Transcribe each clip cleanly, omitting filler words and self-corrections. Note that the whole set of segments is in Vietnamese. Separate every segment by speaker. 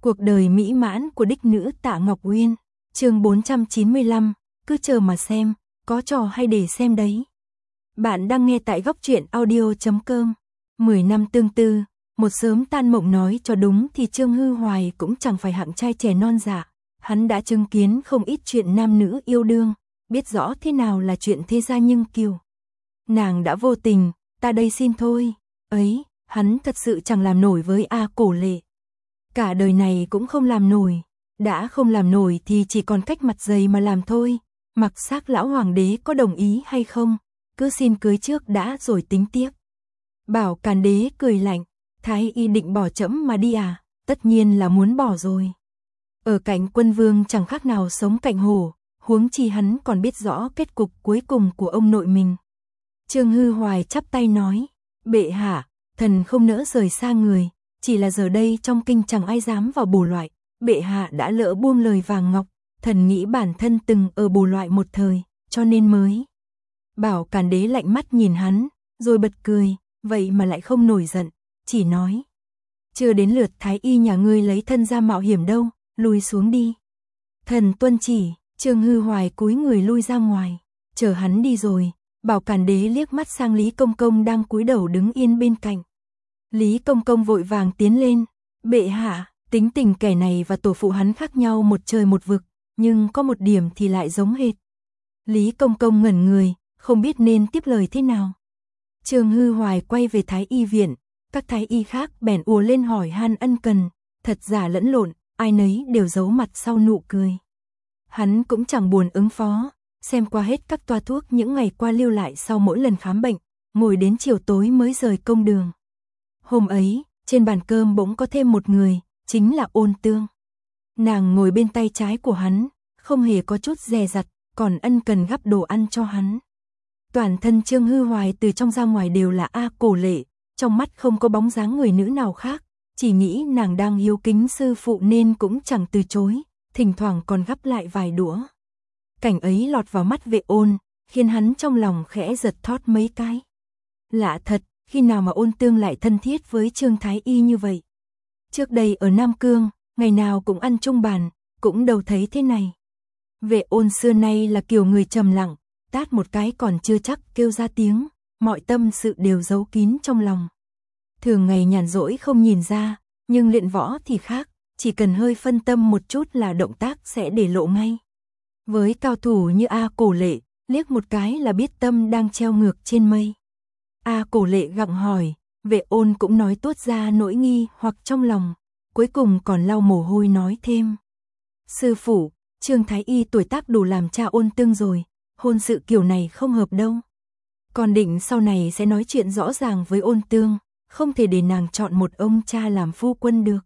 Speaker 1: Cuộc đời mỹ mãn của đích nữ Tạ Ngọc Uyên, chương 495, cứ chờ mà xem, có trò hay để xem đấy. Bạn đang nghe tại góc truyện audio.com. 10 năm tương tư, một sớm tan mộng nói cho đúng thì Trương Hư Hoài cũng chẳng phải hạng trai trẻ non dạ. Hắn đã chứng kiến không ít chuyện nam nữ yêu đương, biết rõ thế nào là chuyện thế gia nhưng kiều. Nàng đã vô tình, ta đây xin thôi. Ấy, hắn thật sự chẳng làm nổi với A Cổ Lệ. Cả đời này cũng không làm nổi, đã không làm nổi thì chỉ còn cách mặt dày mà làm thôi. Mặc xác lão hoàng đế có đồng ý hay không, cứ xin cưới trước đã rồi tính tiếp. Bảo Càn Đế cười lạnh, Thái y định bỏ trẫm mà đi à? Tất nhiên là muốn bỏ rồi. Ở cạnh quân vương chẳng khác nào sống cạnh hổ, huống chi hắn còn biết rõ kết cục cuối cùng của ông nội mình. Trương Hư Hoài chắp tay nói, bệ hạ, thần không nỡ rời xa người, chỉ là giờ đây trong kinh chẳng ai dám vào bổ loại, bệ hạ đã lỡ buông lời vàng ngọc, thần nghĩ bản thân từng ở bổ loại một thời, cho nên mới. Bảo Càn Đế lạnh mắt nhìn hắn, rồi bật cười, vậy mà lại không nổi giận, chỉ nói, chưa đến lượt thái y nhà ngươi lấy thân ra mạo hiểm đâu, lùi xuống đi. Thần tuân chỉ. Trương Hư Hoài cúi người lui ra ngoài, chờ hắn đi rồi, Bảo Càn Đế liếc mắt sang Lý Công Công đang cúi đầu đứng yên bên cạnh. Lý Công Công vội vàng tiến lên, bệ hạ, tính tình kẻ này và tổ phụ hắn khác nhau một trời một vực, nhưng có một điểm thì lại giống hệt. Lý Công Công ngẩn người, không biết nên tiếp lời thế nào. Trương Hư Hoài quay về Thái y viện, các thái y khác bèn ùa lên hỏi han ân cần, thật giả lẫn lộn, ai nấy đều giấu mặt sau nụ cười. Hắn cũng chẳng buồn ứng phó, xem qua hết các toa thuốc những ngày qua lưu lại sau mỗi lần khám bệnh, ngồi đến chiều tối mới rời công đường. Hôm ấy, trên bàn cơm bỗng có thêm một người, chính là Ôn Tương. Nàng ngồi bên tay trái của hắn, không hề có chút dè dặt, còn ân cần gắp đồ ăn cho hắn. Toàn thân Trương Hư Hoài từ trong ra ngoài đều là A Cổ Lệ, trong mắt không có bóng dáng người nữ nào khác, chỉ nghĩ nàng đang hiếu kính sư phụ nên cũng chẳng từ chối, thỉnh thoảng còn gắp lại vài đũa. Cảnh ấy lọt vào mắt Vệ Ôn, khiến hắn trong lòng khẽ giật thót mấy cái. Lạ thật, khi nào mà Ôn Tương lại thân thiết với Trương Thái Y như vậy? Trước đây ở Nam Cương, ngày nào cũng ăn chung bàn, cũng đâu thấy thế này. Vệ Ôn xưa nay là kiểu người trầm lặng, tát một cái còn chưa chắc kêu ra tiếng, mọi tâm sự đều giấu kín trong lòng. Thường ngày nhàn rỗi không nhìn ra, nhưng luyện võ thì khác, chỉ cần hơi phân tâm một chút là động tác sẽ để lộ ngay. Với cao thủ như A Cổ Lệ, liếc một cái là biết tâm đang treo ngược trên mây. A Cổ Lệ gặng hỏi, Vệ Ôn cũng nói tuốt ra nỗi nghi hoặc trong lòng, cuối cùng còn lau mồ hôi nói thêm. Sư phụ, Trương Thái Y tuổi tác đủ làm cha Ôn Tương rồi, hôn sự kiểu này không hợp đâu. Còn định sau này sẽ nói chuyện rõ ràng với Ôn Tương, không thể để nàng chọn một ông cha làm phu quân được.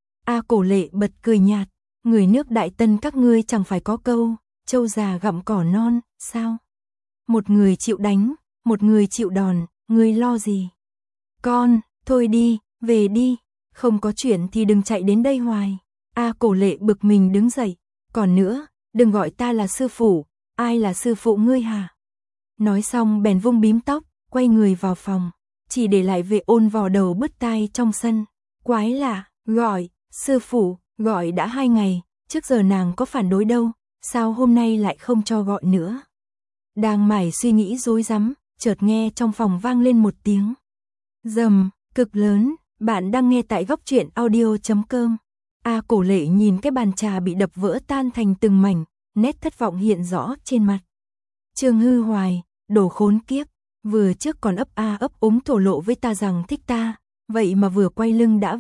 Speaker 1: A Cổ Lệ bật cười nhạt, người nước Đại Tân các ngươi chẳng phải có câu, trâu già gặm cỏ non, sao? Một người chịu đánh, một người chịu đòn, ngươi lo gì? Con, thôi đi, về đi, không có chuyện thì đừng chạy đến đây hoài. A Cổ Lệ bực mình đứng dậy, còn nữa, đừng gọi ta là sư phụ, ai là sư phụ ngươi hả? Nói xong bèn vung bím tóc, quay người vào phòng, chỉ để lại Vệ Ôn vò đầu bứt tai trong sân. Quái lạ, gọi, sư phụ, gọi đã 2 ngày, trước giờ nàng có phản đối đâu, sao hôm nay lại không cho gọi nữa? Đang mải suy nghĩ rối rắm, chợt nghe trong phòng vang lên một tiếng rầm cực lớn. Bạn đang nghe tại góc truyện audio.com. A Cổ Lệ nhìn cái bàn trà bị đập vỡ tan thành từng mảnh, nét thất vọng hiện rõ trên mặt. Trương Hư Hoài, đồ khốn kiếp, vừa trước còn ấp a ấp úng thổ lộ với ta rằng thích ta, vậy mà vừa quay lưng đã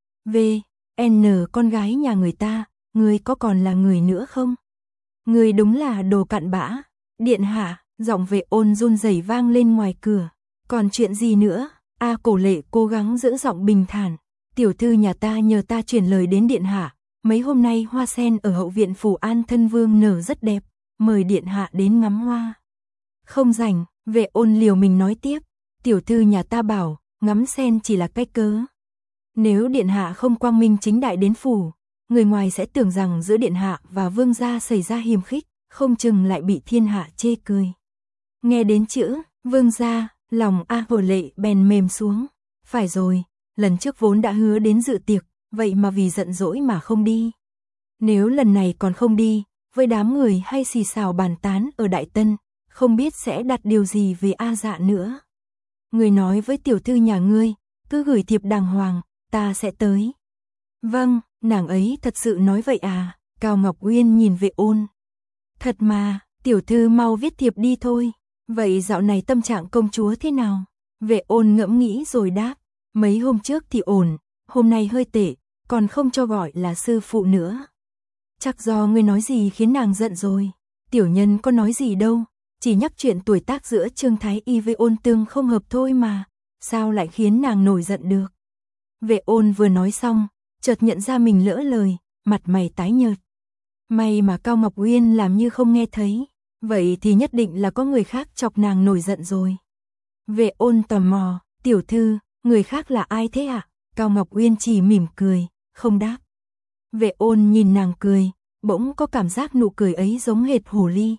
Speaker 1: n con gái nhà người ta, ngươi có còn là người nữa không? Ngươi đúng là đồ cặn bã. Điện hạ, giọng Vệ Ôn run rẩy vang lên ngoài cửa. Còn chuyện gì nữa? A Cổ Lệ cố gắng giữ giọng bình thản. Tiểu thư nhà ta nhờ ta chuyển lời đến điện hạ, mấy hôm nay hoa sen ở hậu viện phủ An Thân Vương nở rất đẹp, mời điện hạ đến ngắm hoa. Không rảnh, Vệ Ôn liều mình nói tiếp, tiểu thư nhà ta bảo, ngắm sen chỉ là cái cớ. Nếu điện hạ không quang minh chính đại đến phủ, người ngoài sẽ tưởng rằng giữa điện hạ và vương gia xảy ra hiềm khích, không chừng lại bị thiên hạ chê cười. Nghe đến chữ vương gia, lòng A Cổ Lệ bèn mềm xuống. Phải rồi, lần trước vốn đã hứa đến dự tiệc, vậy mà vì giận dỗi mà không đi. Nếu lần này còn không đi, với đám người hay xì xào bàn tán ở Đại Tân, không biết sẽ đặt điều gì về A Dạ nữa. Người nói với tiểu thư nhà ngươi, cứ gửi thiệp đàng hoàng, ta sẽ tới. Vâng, nàng ấy thật sự nói vậy à? Cao Ngọc Uyên nhìn Vệ Ôn. Thật mà, tiểu thư mau viết thiệp đi thôi. Vậy dạo này tâm trạng công chúa thế nào? Vệ Ôn ngẫm nghĩ rồi đáp, mấy hôm trước thì ổn, hôm nay hơi tệ, còn không cho gọi là sư phụ nữa. Chắc do ngươi nói gì khiến nàng giận rồi. Tiểu nhân có nói gì đâu, chỉ nhắc chuyện tuổi tác giữa Trương Thái Y với Ôn Tương không hợp thôi mà, sao lại khiến nàng nổi giận được. Vệ Ôn vừa nói xong, chợt nhận ra mình lỡ lời, mặt mày tái nhợt. May mà Cao Ngọc Uyên làm như không nghe thấy, vậy thì nhất định là có người khác chọc nàng nổi giận rồi. Vệ Ôn tò mò, tiểu thư, người khác là ai thế ạ? Cao Ngọc Uyên chỉ mỉm cười, không đáp. Vệ Ôn nhìn nàng cười, bỗng có cảm giác nụ cười ấy giống hệt hồ ly.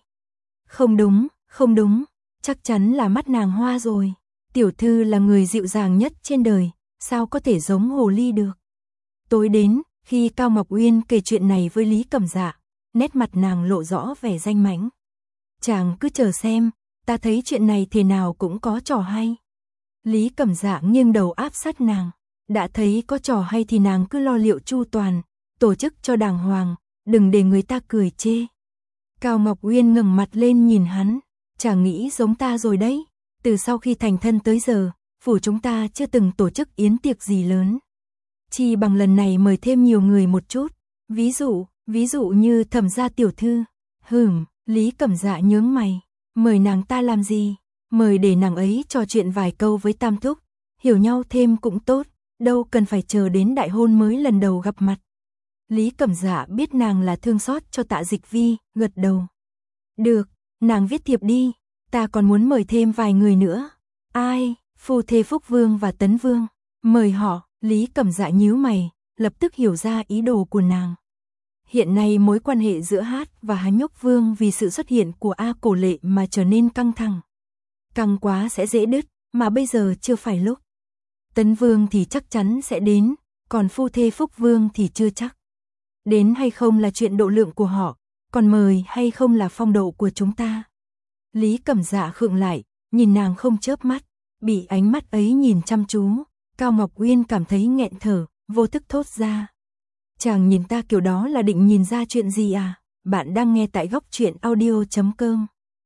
Speaker 1: Không đúng, chắc chắn là mắt nàng hoa rồi. Tiểu thư là người dịu dàng nhất trên đời, sao có thể giống hồ ly được. Tối đến, khi Cao Ngọc Uyên kể chuyện này với Lý Cẩm Dạ, nét mặt nàng lộ rõ vẻ danh mãnh. Chàng cứ chờ xem, ta thấy chuyện này thế nào cũng có trò hay. Lý Cẩm Dạ nghiêng đầu áp sát nàng, đã thấy có trò hay thì nàng cứ lo liệu chu toàn, tổ chức cho đàng hoàng, đừng để người ta cười chê. Cao Ngọc Uyên ngẩng mặt lên nhìn hắn, chàng nghĩ giống ta rồi đấy, từ sau khi thành thân tới giờ, phủ chúng ta chưa từng tổ chức yến tiệc gì lớn. Chỉ bằng lần này mời thêm nhiều người một chút, ví dụ như Thẩm gia tiểu thư. Lý Cẩm Dạ nhướng mày, mời nàng ta làm gì? Mời để nàng ấy trò chuyện vài câu với Tam thúc, hiểu nhau thêm cũng tốt, đâu cần phải chờ đến đại hôn mới lần đầu gặp mặt. Lý Cẩm Dạ biết nàng là thương xót cho Tạ Dịch Vi, gật đầu. Được, nàng viết thiệp đi, ta còn muốn mời thêm vài người nữa. Ai? Phu thê Phúc Vương và Tấn Vương. Mời họ. Lý Cẩm Dạ nhíu mày, lập tức hiểu ra ý đồ của nàng. Hiện nay mối quan hệ giữa Hát và Há Nhốc Vương vì sự xuất hiện của A Cổ Lệ mà trở nên căng thẳng. Căng quá sẽ dễ đứt, mà bây giờ chưa phải lúc. Tấn Vương thì chắc chắn sẽ đến, còn phu thê Phúc Vương thì chưa chắc. Đến hay không là chuyện độ lượng của họ, còn mời hay không là phong độ của chúng ta. Lý Cẩm Dạ khựng lại, nhìn nàng không chớp mắt, bị ánh mắt ấy nhìn chăm chú, Cao Ngọc Uyên cảm thấy nghẹn thở, vô thức thốt ra. Chàng nhìn ta kiểu đó là định nhìn ra chuyện gì à? Bạn đang nghe tại góc truyện audio.com.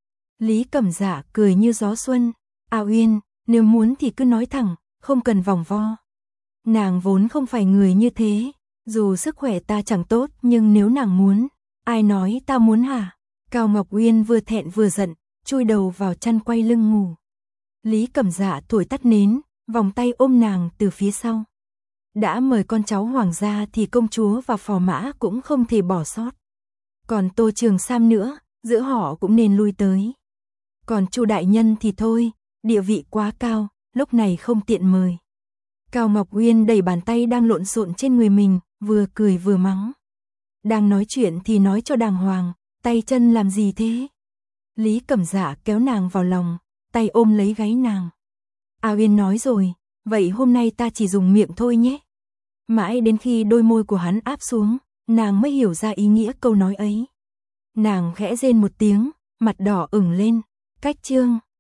Speaker 1: Lý Cẩm Dạ cười như gió xuân. A Uyên, nếu muốn thì cứ nói thẳng, không cần vòng vo. Nàng vốn không phải người như thế, dù sức khỏe ta chẳng tốt nhưng nếu nàng muốn, ai nói ta muốn hả? Cao Ngọc Uyên vừa thẹn vừa giận, chui đầu vào chăn quay lưng ngủ. Lý Cẩm Dạ thổi tắt nến, vòng tay ôm nàng từ phía sau. Đã mời con cháu hoàng gia thì công chúa và phò mã cũng không thể bỏ sót. Còn Tô Trường Sam nữa, giữa họ cũng nên lui tới. Còn Chu đại nhân thì thôi, địa vị quá cao, lúc này không tiện mời. Cao Ngọc Uyên đẩy bàn tay đang lộn xộn trên người mình, vừa cười vừa mắng. Đang nói chuyện thì nói cho đàng hoàng, tay chân làm gì thế? Lý Cẩm Dạ kéo nàng vào lòng, tay ôm lấy gáy nàng. A Uyên nói rồi, vậy hôm nay ta chỉ dùng miệng thôi nhé. Mãi đến khi đôi môi của hắn áp xuống, nàng mới hiểu ra ý nghĩa câu nói ấy. Nàng khẽ rên một tiếng, mặt đỏ ửng lên. Cách chương